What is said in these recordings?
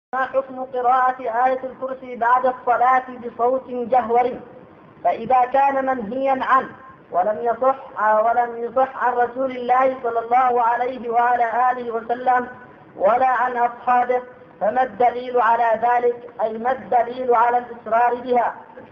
ما حكم قراءة آية الكرسي بعد الصلاة بصوت جهور؟ فإذا كان منهيا عنه ولم يصح عن رسول الله صلى الله عليه وعلى آله وسلم ولا عن أصحابه، فما الدليل على ذلك؟ أي ما الدليل على الإصرار بها؟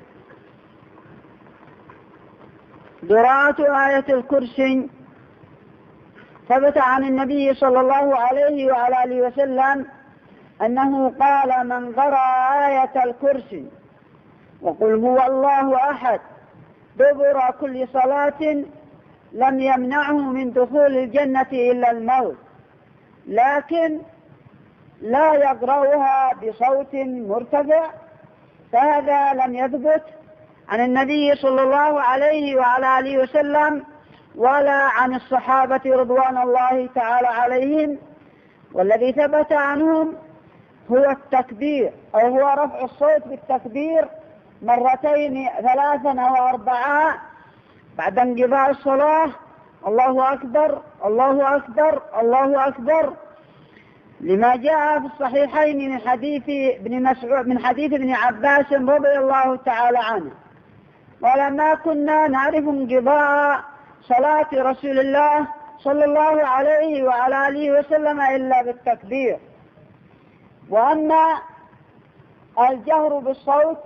قراءة آية الكرسي ثبت عن النبي صلى الله عليه وعلى آله وسلم أنه قال: من قرأ آية الكرسي وقل هو الله أحد دبر كل صلاة لم يمنعه من دخول الجنة إلا الموت، لكن لا يقرأها بصوت مرتفع، فهذا لم يثبت عن النبي صلى الله عليه وعلى آله وسلم ولا عن الصحابة رضوان الله تعالى عليهم. والذي ثبت عنهم هو التكبير، أو هو رفع الصوت بالتكبير مرتين 3 أو 4 بعد انقضاء الصلاة: الله أكبر الله أكبر الله أكبر، لما جاء في الصحيحين من حديث ابن عباس رضي الله تعالى عنه. ولما كنا نعرف انقضاء صلاة رسول الله صلى الله عليه وعلى آله وسلم إلا بالتكبير. وأما الجهر بالصوت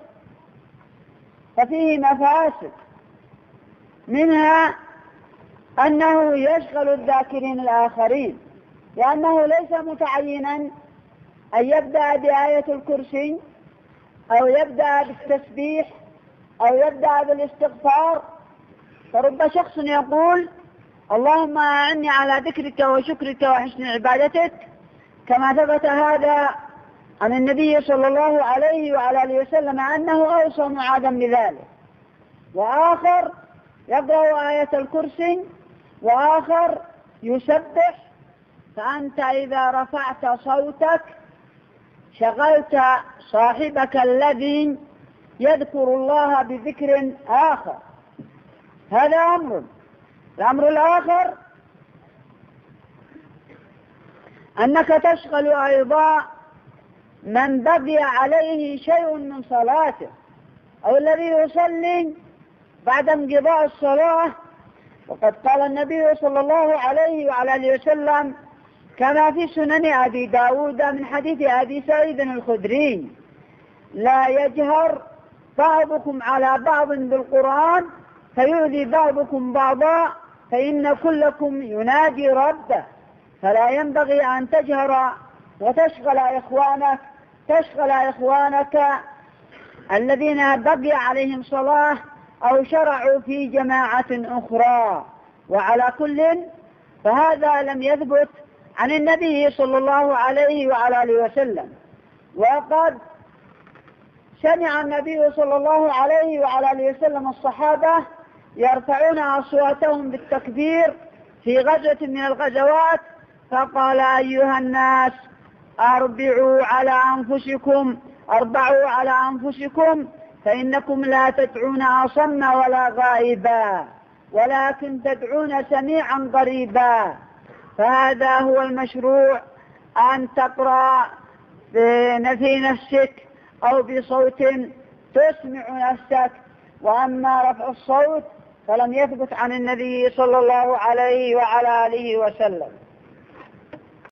ففيه مفاسد، منها أنه يشغل الذاكرين الآخرين، لأنه ليس متعينا أن يبدأ بآية الكرسي أو يبدأ بالتسبيح أو يبدأ بالاستغفار. فرب شخص يقول: اللهم أعني على ذكرك وشكرك وحسن عبادتك، كما ثبت هذا عن النبي صلى الله عليه وعلى آله وسلم أنه أوصى معاذا بذلك. وآخر يقرأ آية الكرسي وآخر يسبح، فأنت إذا رفعت صوتك شغلت صاحبك الذي يذكر الله بذكر آخر. هذا أمر. الأمر الآخر أنك تشغل أيضا من بقي عليه شيء من صلاته، أو الذي يصلي بعد انقضاء الصلاة. وقد قال النبي صلى الله عليه وعلى آله وسلم كما في سنن أبي داود من حديث أبي سعيد الخدري: لا يجهر بعضكم على بعض بالقرآن فيؤذي بعضكم بعضا، فإن كلكم يناجي ربه، فلا ينبغي أن تجهر وتشغل إخوانك الذين بقي عليهم صلاة أو شرعوا في جماعة أخرى. وعلى كل فهذا لم يثبت عن النبي صلى الله عليه وعلى آله وسلم. وقد سمع النبي صلى الله عليه وعلى آله وسلم الصحابة يرفعون أصواتهم بالتكبير في غزوة من الغزوات، فقال: أيها الناس أربعوا على أنفسكم فإنكم لا تدعون أصم ولا غائبا، ولكن تدعون سميعا قريبا. فهذا هو المشروع، أن تقرأ في نفسك أو بصوت تسمع نفسك. وأما رفع الصوت فلم يثبت عن النبي صلى الله عليه وعلى آله وسلم.